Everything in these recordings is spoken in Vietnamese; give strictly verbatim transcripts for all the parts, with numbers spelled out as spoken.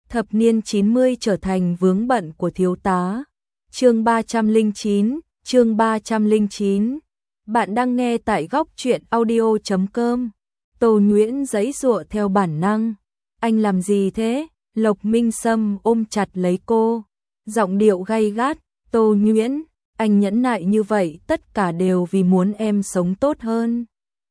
Thập niên chín mươi trở thành vướng bận của thiếu tá. Chương ba trăm lẻ chín, chương ba trăm lẻ chín. Bạn đang nghe tại góc truyện audio chấm com. Tô Nhuyễn giãy giụa theo bản năng. Anh làm gì thế? Lộc Minh Sâm ôm chặt lấy cô, giọng điệu gay gắt. Tô Nhuyễn, anh nhẫn nại như vậy tất cả đều vì muốn em sống tốt hơn.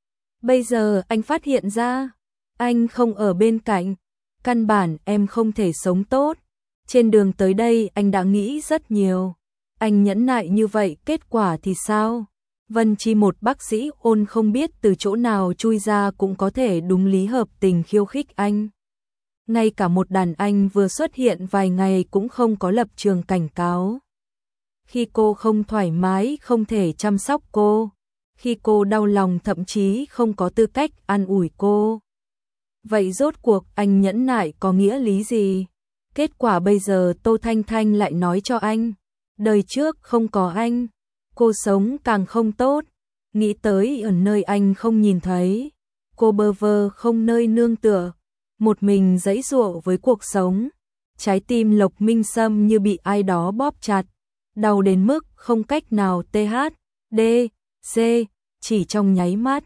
Bây giờ anh phát hiện ra, anh không ở bên cạnh, căn bản em không thể sống tốt. Trên đường tới đây anh đã nghĩ rất nhiều. Anh nhẫn nại như vậy kết quả thì sao? Vân Chi, một bác sĩ ôn không biết từ chỗ nào chui ra cũng có thể đúng lý hợp tình khiêu khích anh. Ngay cả một đàn anh vừa xuất hiện vài ngày cũng không có lập trường cảnh cáo. Khi cô không thoải mái không thể chăm sóc cô, khi cô đau lòng thậm chí không có tư cách an ủi cô. Vậy rốt cuộc anh nhẫn nại có nghĩa lý gì? Kết quả bây giờ Tô Thanh Thanh lại nói cho anh, đời trước không có anh, cô sống càng không tốt. Nghĩ tới ở nơi anh không nhìn thấy, cô bơ vơ không nơi nương tựa, một mình giãy giụa với cuộc sống. Trái tim Lộc Minh Sâm như bị ai đó bóp chặt, đau đến mức không cách nào tê hát đê xê chỉ trong nháy mắt.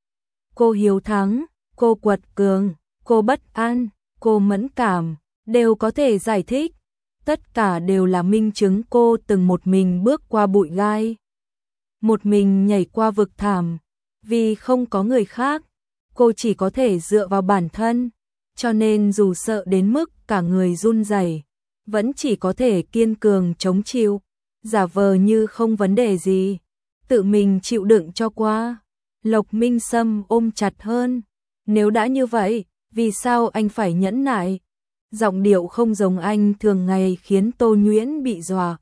Cô hiếu thắng, cô quật cường, cô bất an, cô mẫn cảm, đều có thể giải thích. Tất cả đều là minh chứng cô từng một mình bước qua bụi gai, một mình nhảy qua vực thẳm. Vì không có người khác, cô chỉ có thể dựa vào bản thân, cho nên dù sợ đến mức cả người run rẩy, vẫn chỉ có thể kiên cường chống chịu, giả vờ như không vấn đề gì, tự mình chịu đựng cho qua. Lộc Minh Sâm ôm chặt hơn. Nếu đã như vậy, vì sao anh phải nhẫn nại? Giọng điệu không giống anh thường ngày khiến Tô Nhuyễn bị dọa.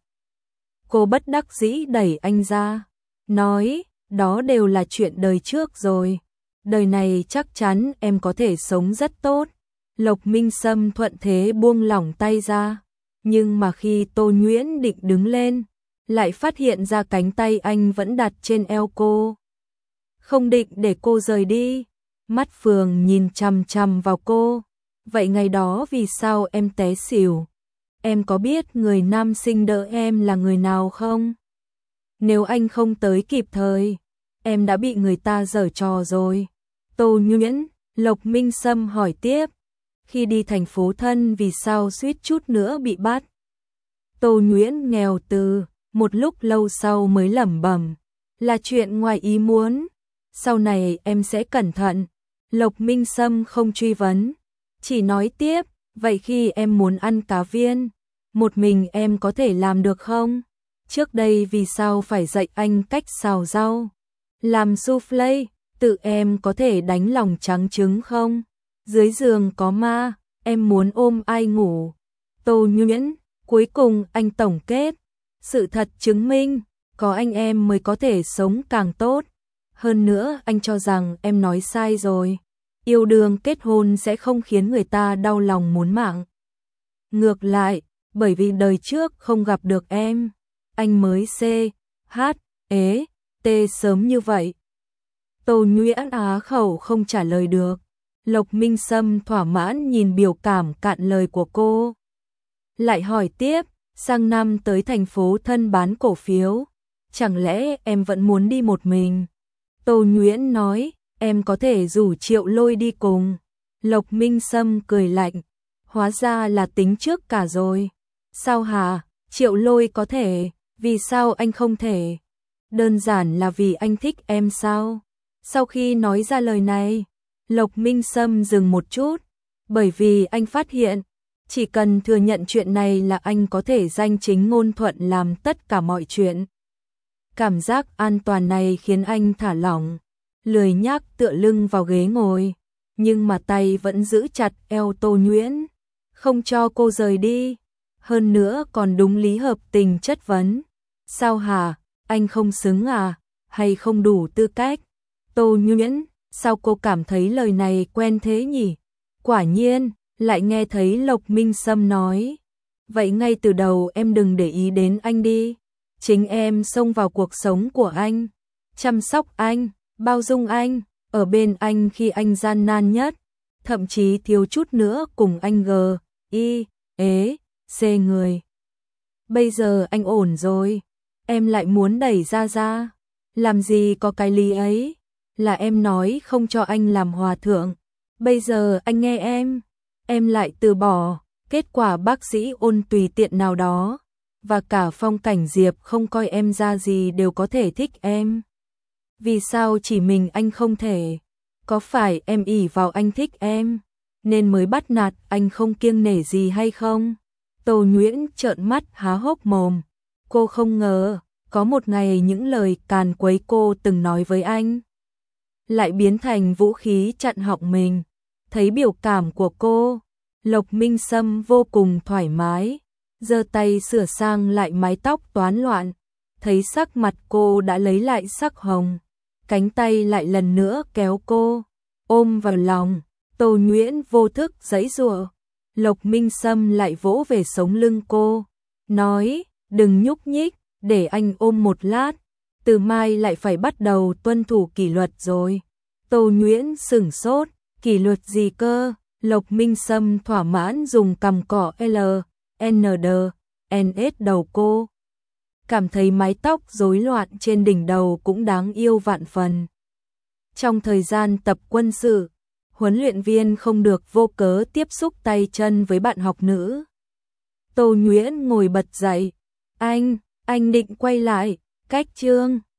Cô bất đắc dĩ đẩy anh ra, nói, đó đều là chuyện đời trước rồi. Đời này chắc chắn em có thể sống rất tốt. Lộc Minh Sâm thuận thế buông lỏng tay ra. Nhưng mà khi Tô Nhuyễn định đứng lên, lại phát hiện ra cánh tay anh vẫn đặt trên eo cô. Không định để cô rời đi. Mắt Phường nhìn chằm chằm vào cô. Vậy ngày đó vì sao em té xỉu? Em có biết người nam sinh đỡ em là người nào không? Nếu anh không tới kịp thời, em đã bị người ta giở trò rồi. Tô Nhuyễn, Lộc Minh Sâm hỏi tiếp. Khi đi thành phố Thân vì sao suýt chút nữa bị bắt? Tô Nhuyễn nghèo từ, một lúc lâu sau mới lẩm bẩm, là chuyện ngoài ý muốn. Sau này em sẽ cẩn thận. Lộc Minh Sâm không truy vấn, chỉ nói tiếp, vậy khi em muốn ăn cá viên, một mình em có thể làm được không? Trước đây vì sao phải dạy anh cách xào rau, làm soufflé, tự em có thể đánh lòng trắng trứng không? Dưới giường có ma, em muốn ôm ai ngủ? Tô Nhuyễn, cuối cùng anh tổng kết, sự thật chứng minh, có anh em mới có thể sống càng tốt. Hơn nữa anh cho rằng em nói sai rồi. Yêu đương kết hôn sẽ không khiến người ta đau lòng muốn mạng. Ngược lại, bởi vì đời trước không gặp được em, anh mới C, H, ế, T sớm như vậy. Tô Nhuyễn á khẩu không trả lời được. Lộc Minh Sâm thỏa mãn nhìn biểu cảm cạn lời của cô. Lại hỏi tiếp, sang năm tới thành phố Thân bán cổ phiếu, chẳng lẽ em vẫn muốn đi một mình? Tô Nhuyễn nói, em có thể rủ Triệu Lôi đi cùng. Lộc Minh Sâm cười lạnh, hóa ra là tính trước cả rồi. Sao hả? Triệu Lôi có thể, vì sao anh không thể? Đơn giản là vì anh thích em sao? Sau khi nói ra lời này, Lộc Minh Sâm dừng một chút, bởi vì anh phát hiện, chỉ cần thừa nhận chuyện này là anh có thể danh chính ngôn thuận làm tất cả mọi chuyện. Cảm giác an toàn này khiến anh thả lỏng, lười nhác tựa lưng vào ghế ngồi, nhưng mà tay vẫn giữ chặt eo Tô Nhuyễn, không cho cô rời đi. Hơn nữa còn đúng lý hợp tình chất vấn. Sao hả? Anh không xứng à? Hay không đủ tư cách? Tô Nhuyễn, sao cô cảm thấy lời này quen thế nhỉ? Quả nhiên, lại nghe thấy Lộc Minh Sâm nói. Vậy ngay từ đầu em đừng để ý đến anh đi. Chính em xông vào cuộc sống của anh, chăm sóc anh, bao dung anh, ở bên anh khi anh gian nan nhất, thậm chí thiếu chút nữa cùng anh g, y, ế, xê người. Bây giờ anh ổn rồi, em lại muốn đẩy ra ra. Làm gì có cái lý ấy, là em nói không cho anh làm hòa thượng. Bây giờ anh nghe em, em lại từ bỏ. Kết quả bác sĩ Ôn tùy tiện nào đó, và cả Phong Cảnh Diệp không coi em ra gì đều có thể thích em. Vì sao chỉ mình anh không thể? Có phải em ỷ vào anh thích em, nên mới bắt nạt anh không kiêng nể gì hay không? Tô Nhuyễn trợn mắt há hốc mồm. Cô không ngờ, có một ngày những lời càn quấy cô từng nói với anh lại biến thành vũ khí chặn họng mình. Thấy biểu cảm của cô, Lộc Minh Sâm vô cùng thoải mái, giơ tay sửa sang lại mái tóc toán loạn. Thấy sắc mặt cô đã lấy lại sắc hồng, cánh tay lại lần nữa kéo cô ôm vào lòng. Tô Nhuyễn vô thức giãy giụa. Lộc Minh Sâm lại vỗ về sống lưng cô, nói: "Đừng nhúc nhích, để anh ôm một lát, từ mai lại phải bắt đầu tuân thủ kỷ luật rồi." Tô Nhuyễn sửng sốt, kỷ luật gì cơ? Lộc Minh Sâm thỏa mãn dùng cằm cọ L, N D, N S đầu cô. Cảm thấy mái tóc rối loạn trên đỉnh đầu cũng đáng yêu vạn phần. Trong thời gian tập quân sự, huấn luyện viên không được vô cớ tiếp xúc tay chân với bạn học nữ. Tô Nhuyễn ngồi bật dậy. Anh, anh định quay lại, cách chương.